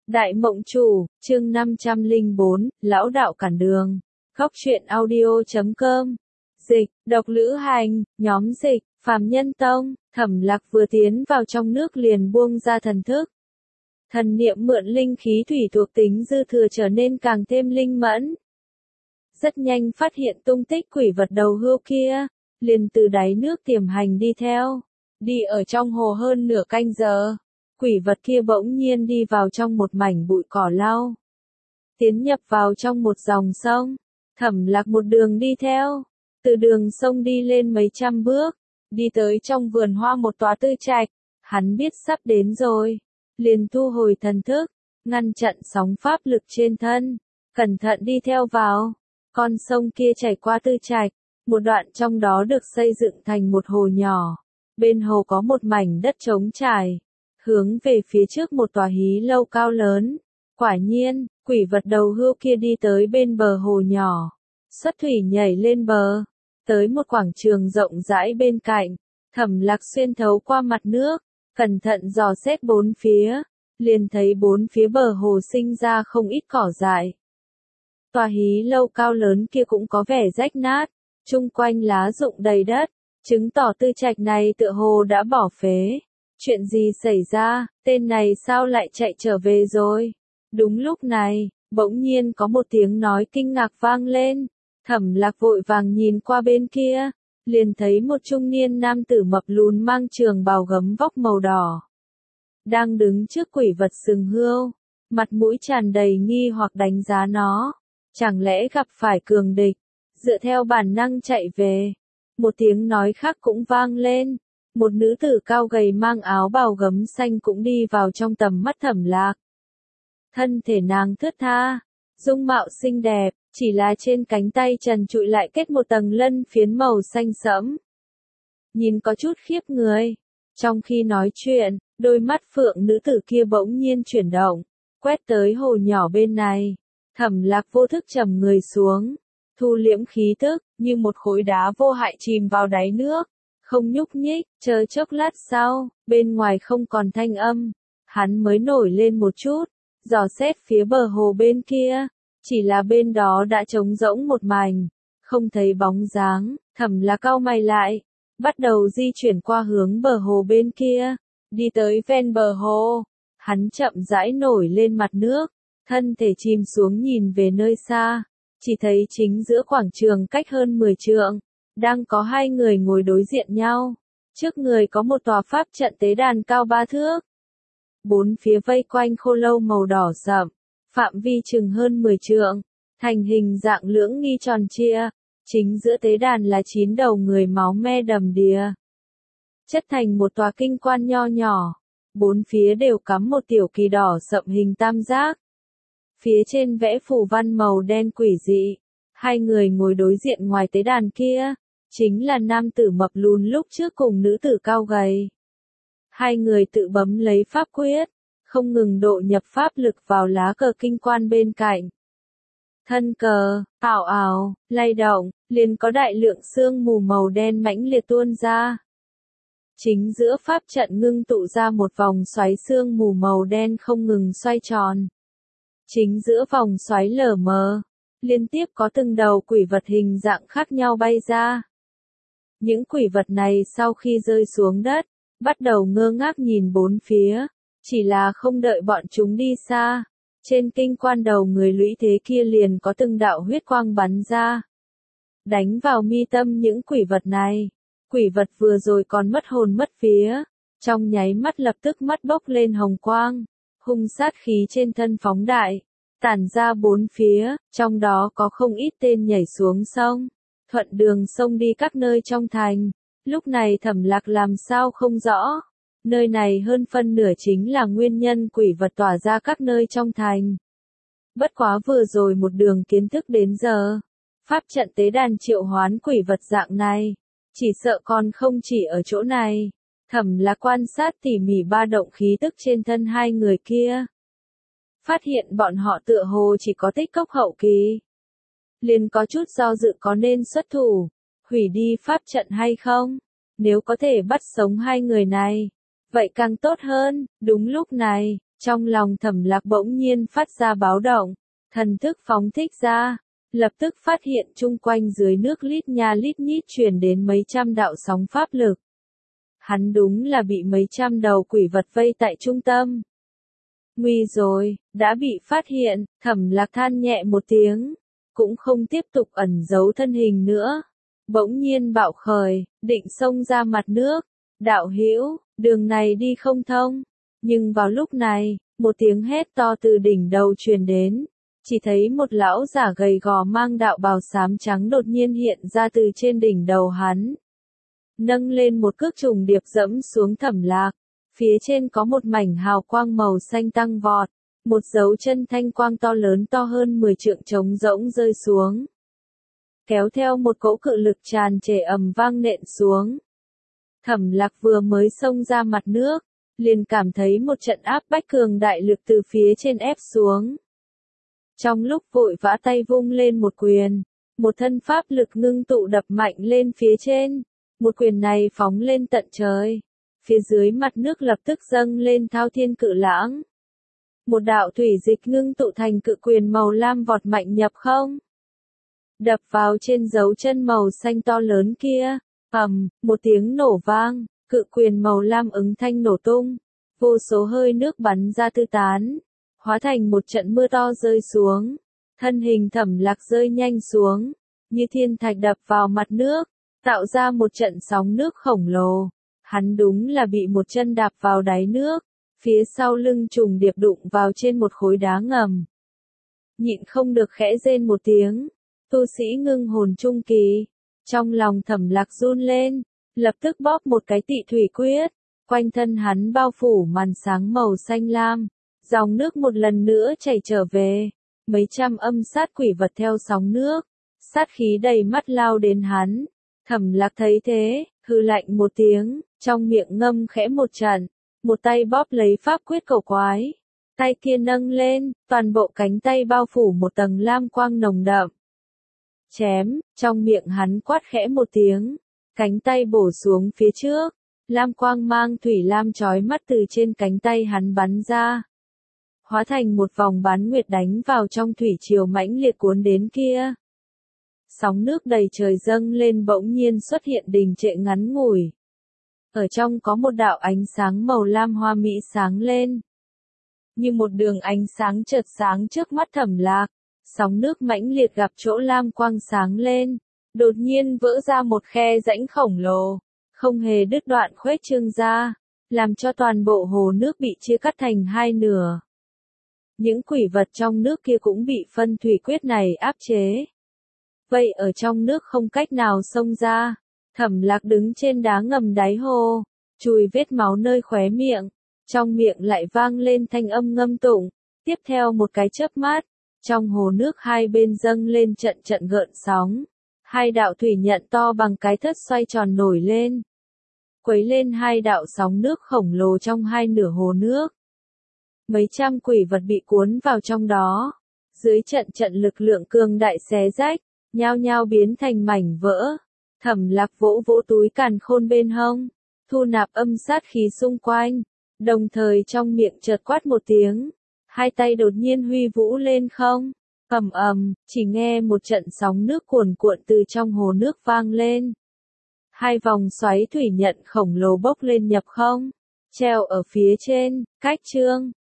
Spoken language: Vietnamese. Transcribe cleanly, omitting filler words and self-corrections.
Đại Mộng Chủ, chương 504, Lão Đạo Cản Đường. Góc truyện audio.com. Dịch, Độc Lữ Hành, nhóm dịch, Phàm Nhân Tông. Thẩm Lạc vừa tiến vào trong nước liền buông ra thần thức. Thần niệm mượn linh khí thủy thuộc tính dư thừa trở nên càng thêm linh mẫn. Rất nhanh phát hiện tung tích quỷ vật đầu hươu kia, liền từ đáy nước tiềm hành đi theo. Đi ở trong hồ hơn nửa canh giờ. Quỷ vật kia bỗng nhiên đi vào trong một mảnh bụi cỏ lau. Tiến nhập vào trong một dòng sông. Thẩm Lạc một đường đi theo. Từ đường sông đi lên mấy trăm bước. Đi tới trong vườn hoa một tòa tư trạch. Hắn biết sắp đến rồi. Liền thu hồi thần thức. Ngăn chặn sóng pháp lực trên thân. Cẩn thận đi theo vào. Con sông kia chảy qua tư trạch. Một đoạn trong đó được xây dựng thành một hồ nhỏ. Bên hồ có một mảnh đất trống trải. Hướng về phía trước một tòa hí lâu cao lớn. Quả nhiên, quỷ vật đầu hươu kia đi tới bên bờ hồ nhỏ. Xuất thủy nhảy lên bờ. Tới một quảng trường rộng rãi bên cạnh. Thẩm Lạc xuyên thấu qua mặt nước. Cẩn thận dò xét bốn phía. Liền thấy bốn phía bờ hồ sinh ra không ít cỏ dại. Tòa hí lâu cao lớn kia cũng có vẻ rách nát. Chung quanh lá rụng đầy đất. Chứng tỏ tư trạch này tựa hồ đã bỏ phế. Chuyện gì xảy ra, tên này sao lại chạy trở về rồi? Đúng lúc này, bỗng nhiên có một tiếng nói kinh ngạc vang lên. Thẩm Lạc vội vàng nhìn qua bên kia, liền thấy một trung niên nam tử mập lùn mang trường bào gấm vóc màu đỏ. Đang đứng trước quỷ vật sừng hươu, mặt mũi tràn đầy nghi hoặc đánh giá nó. Chẳng lẽ gặp phải cường địch, dựa theo bản năng chạy về. Một tiếng nói khác cũng vang lên. Một nữ tử cao gầy mang áo bào gấm xanh cũng đi vào trong tầm mắt Thẩm Lạc. Thân thể nàng thướt tha, dung mạo xinh đẹp, chỉ là trên cánh tay trần trụi lại kết một tầng lân phiến màu xanh sẫm. Nhìn có chút khiếp người. Trong khi nói chuyện, đôi mắt phượng nữ tử kia bỗng nhiên chuyển động, quét tới hồ nhỏ bên này. Thẩm Lạc vô thức trầm người xuống, thu liễm khí tức, như một khối đá vô hại chìm vào đáy nước. Không nhúc nhích, chờ chốc lát sau, bên ngoài không còn thanh âm. Hắn mới nổi lên một chút, dò xét phía bờ hồ bên kia. Chỉ là bên đó đã trống rỗng một mảnh, không thấy bóng dáng. Thẩm Lạc cau mày lại, bắt đầu di chuyển qua hướng bờ hồ bên kia. Đi tới ven bờ hồ, hắn chậm rãi nổi lên mặt nước, thân thể chìm xuống nhìn về nơi xa. Chỉ thấy chính giữa quảng trường cách hơn 10 trượng. Đang có hai người ngồi đối diện nhau. Trước người có một tòa pháp trận tế đàn cao 3 thước. Bốn phía vây quanh khô lâu màu đỏ sậm. Phạm vi chừng hơn 10 trượng. Thành hình dạng lưỡng nghi tròn chia. Chính giữa tế đàn là 9 đầu người máu me đầm đìa. Chất thành một tòa kinh quan nho nhỏ. Bốn phía đều cắm một tiểu kỳ đỏ sậm hình tam giác. Phía trên vẽ phù văn màu đen quỷ dị. Hai người ngồi đối diện ngoài tế đàn kia. Chính là nam tử mập lùn lúc trước cùng nữ tử cao gầy. Hai người tự bấm lấy pháp quyết, không ngừng độ nhập pháp lực vào lá cờ kinh quan bên cạnh. Thân cờ, ảo ảo, lay động, liền có đại lượng sương mù màu đen mãnh liệt tuôn ra. Chính giữa pháp trận ngưng tụ ra một vòng xoáy sương mù màu đen không ngừng xoay tròn. Chính giữa vòng xoáy lờ mờ, liên tiếp có từng đầu quỷ vật hình dạng khác nhau bay ra. Những quỷ vật này sau khi rơi xuống đất, bắt đầu ngơ ngác nhìn bốn phía, chỉ là không đợi bọn chúng đi xa. Trên kinh quan đầu người lũy thế kia liền có từng đạo huyết quang bắn ra. Đánh vào mi tâm những quỷ vật này. Quỷ vật vừa rồi còn mất hồn mất vía, trong nháy mắt lập tức mắt bốc lên hồng quang, hung sát khí trên thân phóng đại, tản ra bốn phía, trong đó có không ít tên nhảy xuống sông. Thuận đường sông đi các nơi trong thành. Lúc này Thẩm Lạc làm sao không rõ. Nơi này hơn phân nửa chính là nguyên nhân quỷ vật tỏa ra các nơi trong thành. Bất quá vừa rồi một đường kiến thức đến giờ. Pháp trận tế đàn triệu hoán quỷ vật dạng này. Chỉ sợ còn không chỉ ở chỗ này. Thẩm Lạc quan sát tỉ mỉ ba động khí tức trên thân hai người kia. Phát hiện bọn họ tựa hồ chỉ có tích cốc hậu kỳ. Liền có chút do dự có nên xuất thủ, hủy đi pháp trận hay không. Nếu có thể bắt sống hai người này, vậy càng tốt hơn. Đúng lúc này, Trong lòng Thẩm Lạc bỗng nhiên phát ra báo động, thần thức phóng thích ra, lập tức phát hiện chung quanh dưới nước lít nha lít nhít truyền đến mấy trăm đạo sóng pháp lực. Hắn đúng là bị mấy trăm đầu quỷ vật vây tại trung tâm. Nguy rồi, đã bị phát hiện, Thẩm Lạc than nhẹ một tiếng, cũng không tiếp tục ẩn giấu thân hình nữa. Bỗng nhiên bạo khởi, định xông ra mặt nước. Đạo hữu, đường này đi không thông. Nhưng vào lúc này, một tiếng hét to từ đỉnh đầu truyền đến. Chỉ thấy một lão giả gầy gò mang đạo bào xám trắng đột nhiên hiện ra từ trên đỉnh đầu hắn. Nâng lên một cước trùng điệp dẫm xuống Thẩm Lạc. Phía trên có một mảnh hào quang màu xanh tăng vọt. Một dấu chân thanh quang to lớn to hơn 10 trượng trống rỗng rơi xuống. Kéo theo một cỗ cự lực tràn trề ầm vang nện xuống. Thẩm Lạc vừa mới xông ra mặt nước, liền cảm thấy một trận áp bách cường đại lực từ phía trên ép xuống. Trong lúc vội vã tay vung lên một quyền, một thân pháp lực ngưng tụ đập mạnh lên phía trên. Một quyền này phóng lên tận trời. Phía dưới mặt nước lập tức dâng lên thao thiên cự lãng. Một đạo thủy dịch ngưng tụ thành cự quyền màu lam vọt mạnh nhập không. Đập vào trên dấu chân màu xanh to lớn kia. Một tiếng nổ vang, cự quyền màu lam ứng thanh nổ tung. Vô số hơi nước bắn ra tứ tán. Hóa thành một trận mưa to rơi xuống. Thân hình Thẩm Lạc rơi nhanh xuống. Như thiên thạch đập vào mặt nước. Tạo ra một trận sóng nước khổng lồ. Hắn đúng là bị một chân đạp vào đáy nước. Phía sau lưng trùng điệp đụng vào trên một khối đá ngầm. Nhịn không được khẽ rên một tiếng. Tu sĩ ngưng hồn trung kỳ. Trong lòng Thẩm Lạc run lên. Lập tức bóp một cái tị thủy quyết. Quanh thân hắn bao phủ màn sáng màu xanh lam. Dòng nước một lần nữa chảy trở về. Mấy trăm âm sát quỷ vật theo sóng nước. Sát khí đầy mắt lao đến hắn. Thẩm Lạc thấy thế, hừ lạnh một tiếng, trong miệng ngâm khẽ một trận. Một tay bóp lấy pháp quyết cầu quái. Tay kia nâng lên, toàn bộ cánh tay bao phủ một tầng lam quang nồng đậm. Chém, trong miệng hắn quát khẽ một tiếng. Cánh tay bổ xuống phía trước. Lam quang mang thủy lam chói mắt từ trên cánh tay hắn bắn ra. Hóa thành một vòng bán nguyệt đánh vào trong thủy triều mãnh liệt cuốn đến kia. Sóng nước đầy trời dâng lên bỗng nhiên xuất hiện đình trệ ngắn ngủi. Ở trong có một đạo ánh sáng màu lam hoa mỹ sáng lên. Như một đường ánh sáng chợt sáng trước mắt Thẩm Lạc. Sóng nước mãnh liệt gặp chỗ lam quang sáng lên. Đột nhiên vỡ ra một khe rãnh khổng lồ. Không hề đứt đoạn khuếch trương ra. Làm cho toàn bộ hồ nước bị chia cắt thành hai nửa. Những quỷ vật trong nước kia cũng bị phân thủy quyết này áp chế. Vậy ở trong nước không cách nào xông ra. Thẩm Lạc đứng trên đá ngầm đáy hồ, chùi vết máu nơi khóe miệng, trong miệng lại vang lên thanh âm ngâm tụng. Tiếp theo một cái chớp mắt, trong hồ nước hai bên dâng lên trận trận gợn sóng. Hai đạo thủy nhận to bằng cái thớt xoay tròn nổi lên, quấy lên hai đạo sóng nước khổng lồ trong hai nửa hồ nước. Mấy trăm quỷ vật bị cuốn vào trong đó, dưới trận trận lực lượng cường đại xé rách, nhao nhao biến thành mảnh vỡ. Thẩm Lạc vỗ vỗ túi càn khôn bên hông, thu nạp âm sát khí xung quanh, đồng thời trong miệng chợt quát một tiếng, hai tay đột nhiên huy vũ lên không. Chỉ nghe một trận sóng nước cuồn cuộn từ trong hồ nước vang lên. Hai vòng xoáy thủy nhận khổng lồ bốc lên nhập không, treo ở phía trên, cách chương